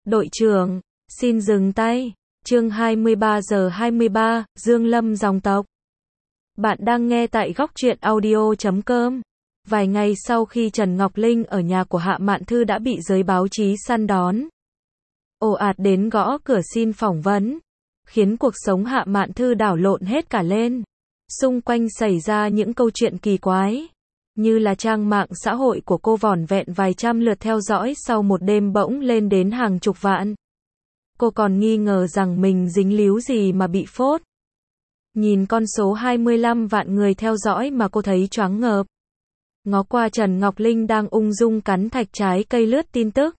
Đội trưởng, xin dừng tay. Chương 23 giờ 23, Dương Lâm dòng tộc. Bạn đang nghe tại góc truyện audio.com. Vài ngày sau khi Trần Ngọc Linh ở nhà của Hạ Mạn Thư đã bị giới báo chí săn đón, ồ ạt đến gõ cửa xin phỏng vấn, khiến cuộc sống Hạ Mạn Thư đảo lộn hết cả lên. Xung quanh xảy ra những câu chuyện kỳ quái, như là trang mạng xã hội của cô vỏn vẹn vài trăm lượt theo dõi sau một đêm bỗng lên đến hàng chục vạn. Cô còn nghi ngờ rằng mình dính líu gì mà bị phốt. Nhìn con số 25 vạn người theo dõi mà cô thấy choáng ngợp. Ngó qua Trần Ngọc Linh đang ung dung cắn thạch trái cây lướt tin tức.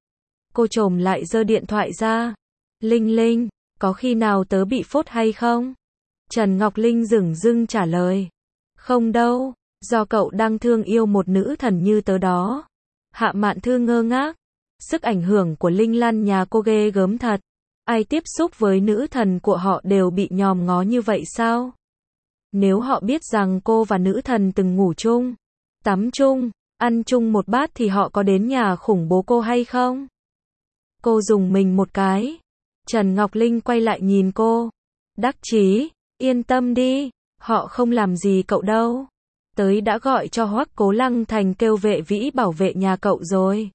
Cô chồm lại giơ điện thoại ra. Linh Linh, có khi nào tớ bị phốt hay không? Trần Ngọc Linh dửng dưng trả lời. Không đâu, do cậu đang thương yêu một nữ thần như tớ đó. Hạ Mạn Thư ngơ ngác. Sức ảnh hưởng của Linh Lan nhà cô ghê gớm thật. Ai tiếp xúc với nữ thần của họ đều bị nhòm ngó như vậy sao? Nếu họ biết rằng cô và nữ thần từng ngủ chung, tắm chung, ăn chung một bát thì họ có đến nhà khủng bố cô hay không? Cô dùng mình một cái. Trần Ngọc Linh quay lại nhìn cô. Đắc chí, yên tâm đi, họ không làm gì cậu đâu. Tới đã gọi cho Hoắc Cố Lăng Thành kêu vệ vĩ bảo vệ nhà cậu rồi.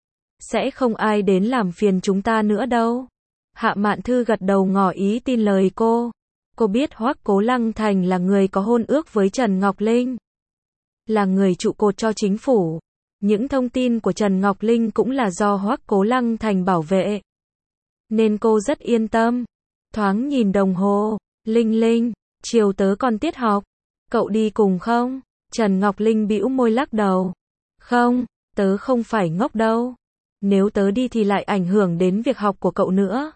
Sẽ không ai đến làm phiền chúng ta nữa đâu. Hạ Mạn Thư gật đầu ngỏ ý tin lời cô. Cô biết Hoắc Cố Lăng Thành là người có hôn ước với Trần Ngọc Linh, là người trụ cột cho chính phủ. Những thông tin của Trần Ngọc Linh cũng là do Hoắc Cố Lăng Thành bảo vệ, nên cô rất yên tâm. Thoáng nhìn đồng hồ. Linh Linh, chiều tớ còn tiết học, cậu đi cùng không? Trần Ngọc Linh bĩu môi lắc đầu. Không, tớ không phải ngốc đâu. Nếu tớ đi thì lại ảnh hưởng đến việc học của cậu nữa.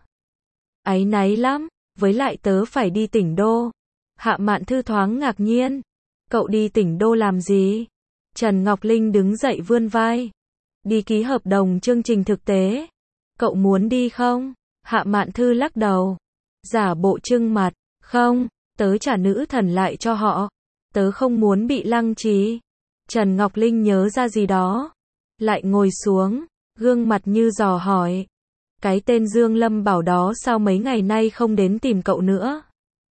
Áy náy lắm, với lại tớ phải đi tỉnh đô. Hạ Mạn Thư thoáng ngạc nhiên. Cậu đi tỉnh đô làm gì? Trần Ngọc Linh đứng dậy vươn vai. Đi ký hợp đồng chương trình thực tế. Cậu muốn đi không? Hạ Mạn Thư lắc đầu. Giả bộ trưng mặt. Không, tớ trả nữ thần lại cho họ. Tớ không muốn bị lăng trì. Trần Ngọc Linh nhớ ra gì đó, lại ngồi xuống, gương mặt như dò hỏi. Cái tên Dương Lâm Bảo đó sao mấy ngày nay không đến tìm cậu nữa?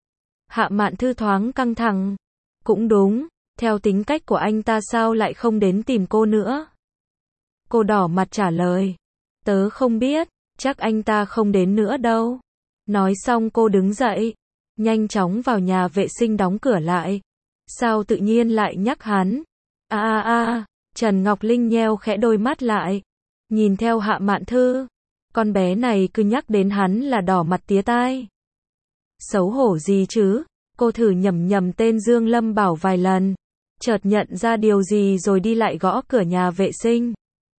Hạ Mạn Thư thoáng căng thẳng. Cũng đúng, theo tính cách của anh ta sao lại không đến tìm cô nữa? Cô đỏ mặt trả lời. Tớ không biết, chắc anh ta không đến nữa đâu. Nói xong cô đứng dậy, nhanh chóng vào nhà vệ sinh đóng cửa lại. Sao tự nhiên lại nhắc hắn? Trần Ngọc Linh nheo khẽ đôi mắt lại, nhìn theo Hạ Mạn Thư. Con bé này cứ nhắc đến hắn là đỏ mặt tía tai. Xấu hổ gì chứ? Cô thử nhẩm tên Dương Lâm Bảo vài lần, chợt nhận ra điều gì rồi đi lại gõ cửa nhà vệ sinh.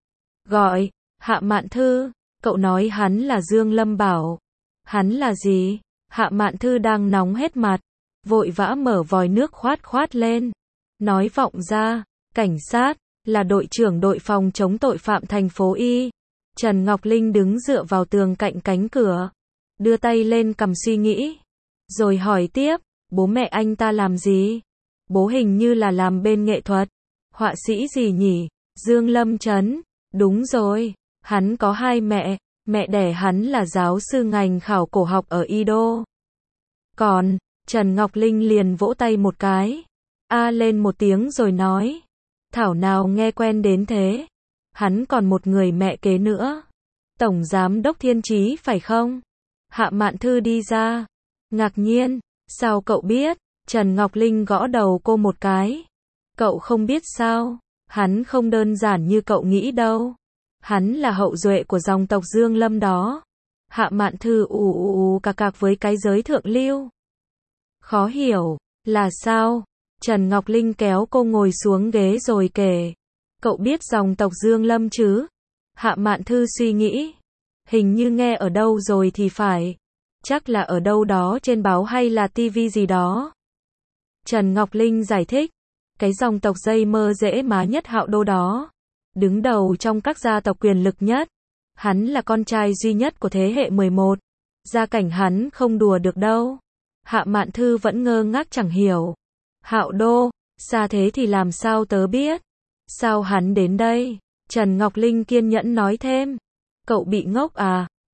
Gọi, Hạ Mạn Thư, cậu nói hắn là Dương Lâm Bảo. Hắn là gì? Hạ Mạn Thư đang nóng hết mặt, vội vã mở vòi nước khoát lên. Nói vọng ra, cảnh sát, là đội trưởng đội phòng chống tội phạm thành phố Y. Trần Ngọc Linh đứng dựa vào tường cạnh cánh cửa, đưa tay lên cằm suy nghĩ, rồi hỏi tiếp, bố mẹ anh ta làm gì? Bố hình như là làm bên nghệ thuật. Họa sĩ gì nhỉ? Dương Lâm Trấn. Đúng rồi, hắn có hai mẹ, mẹ đẻ hắn là giáo sư ngành khảo cổ học ở Y Đô. Còn, Trần Ngọc Linh liền vỗ tay một cái, lên một tiếng rồi nói, thảo nào nghe quen đến thế. Hắn còn một người mẹ kế nữa. Tổng giám đốc Thiên Chí phải không? Hạ Mạn Thư đi ra, ngạc nhiên, sao cậu biết? Trần Ngọc Linh gõ đầu cô một cái. Cậu không biết sao? Hắn không đơn giản như cậu nghĩ đâu. Hắn là hậu duệ của dòng tộc Dương Lâm đó. Hạ Mạn Thư cạc với cái giới thượng lưu. Khó hiểu, là sao? Trần Ngọc Linh kéo cô ngồi xuống ghế rồi kể. Cậu biết dòng tộc Dương Lâm chứ? Hạ Mạn Thư suy nghĩ. Hình như nghe ở đâu rồi thì phải. Chắc là ở đâu đó trên báo hay là tivi gì đó. Trần Ngọc Linh giải thích. Cái dòng tộc dây mơ dễ má nhất Hạo Đô đó, đứng đầu trong các gia tộc quyền lực nhất. Hắn là con trai duy nhất của thế hệ 11. Gia cảnh hắn không đùa được đâu. Hạ Mạn Thư vẫn ngơ ngác chẳng hiểu. Hạo Đô, xa thế thì làm sao tớ biết? Sao hắn đến đây? Trần Ngọc Linh kiên nhẫn nói thêm. Cậu bị ngốc à?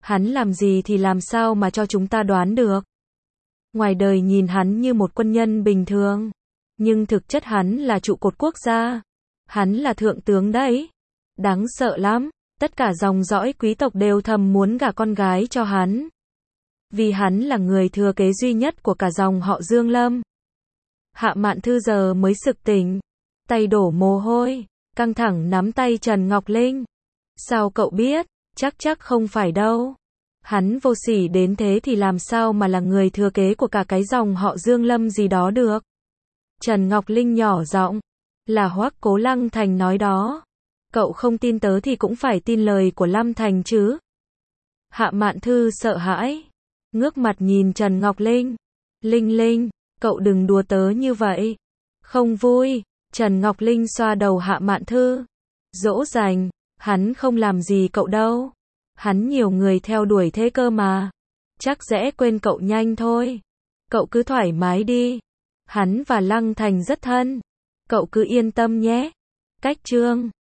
Hắn làm gì thì làm sao mà cho chúng ta đoán được. Ngoài đời nhìn hắn như một quân nhân bình thường, nhưng thực chất hắn là trụ cột quốc gia. Hắn là thượng tướng đấy. Đáng sợ lắm, tất cả dòng dõi quý tộc đều thầm muốn gả con gái cho hắn. Vì hắn là người thừa kế duy nhất của cả dòng họ Dương Lâm. Hạ Mạn Thư giờ mới sực tỉnh, tay đổ mồ hôi, căng thẳng nắm tay Trần Ngọc Linh. Sao cậu biết? Chắc không phải đâu. Hắn vô sỉ đến thế thì làm sao mà là người thừa kế của cả cái dòng họ Dương Lâm gì đó được. Trần Ngọc Linh nhỏ giọng, là Hoắc Cố Lăng Thành nói đó. Cậu không tin tớ thì cũng phải tin lời của Lâm Thành chứ. Hạ Mạn Thư sợ hãi, ngước mặt nhìn Trần Ngọc Linh. Linh Linh, cậu đừng đùa tớ như vậy. Không vui. Trần Ngọc Linh xoa đầu Hạ Mạn Thư. Dỗ dành, hắn không làm gì cậu đâu. Hắn nhiều người theo đuổi thế cơ mà. Chắc sẽ quên cậu nhanh thôi. Cậu cứ thoải mái đi. Hắn và Lăng Thành rất thân. Cậu cứ yên tâm nhé. Cách chương